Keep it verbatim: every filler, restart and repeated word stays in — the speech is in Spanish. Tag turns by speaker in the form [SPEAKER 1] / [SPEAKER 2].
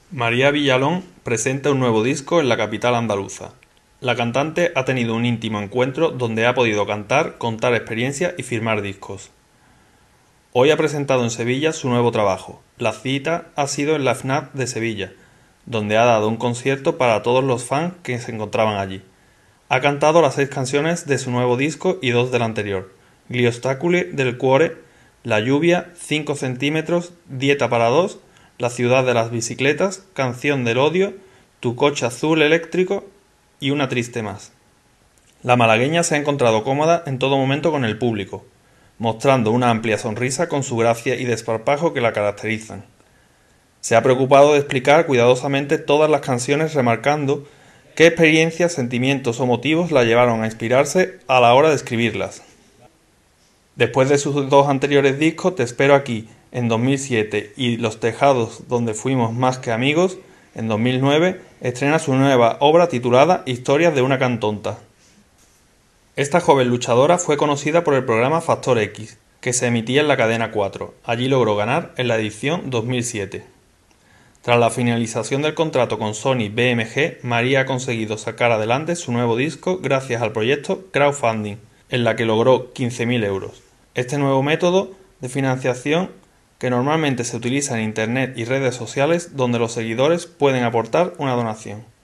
[SPEAKER 1] María Villalón presenta un nuevo disco en la capital andaluza. La cantante ha tenido un íntimo encuentro donde ha podido cantar, contar experiencias y firmar discos. Hoy ha presentado en Sevilla su nuevo trabajo. La cita ha sido en la F N A C de Sevilla, donde ha dado un concierto para todos los fans que se encontraban allí. Ha cantado las seis canciones de su nuevo disco y dos del anterior: Gli ostacoli del cuore, La lluvia, cinco centímetros, Dieta para dos, La ciudad de las bicicletas, Canción del odio, Tu coche azul eléctrico y una triste más. La malagueña se ha encontrado cómoda en todo momento con el público, mostrando una amplia sonrisa con su gracia y desparpajo que la caracterizan. Se ha preocupado de explicar cuidadosamente todas las canciones, remarcando qué experiencias, sentimientos o motivos la llevaron a inspirarse a la hora de escribirlas. Después de sus dos anteriores discos, Te espero aquí, en dos mil siete, y Los tejados donde fuimos más que amigos, en dos mil nueve, estrena su nueva obra titulada Historias de una cantonta. Esta joven luchadora fue conocida por el programa Factor X, que se emitía en la cadena cuatro. Allí logró ganar en la edición dos mil siete. Tras la finalización del contrato con Sony B M G, María ha conseguido sacar adelante su nuevo disco gracias al proyecto crowdfunding, en la que logró quince mil euros. Este nuevo método de financiación que normalmente se utiliza en Internet y redes sociales, donde los seguidores pueden aportar una donación.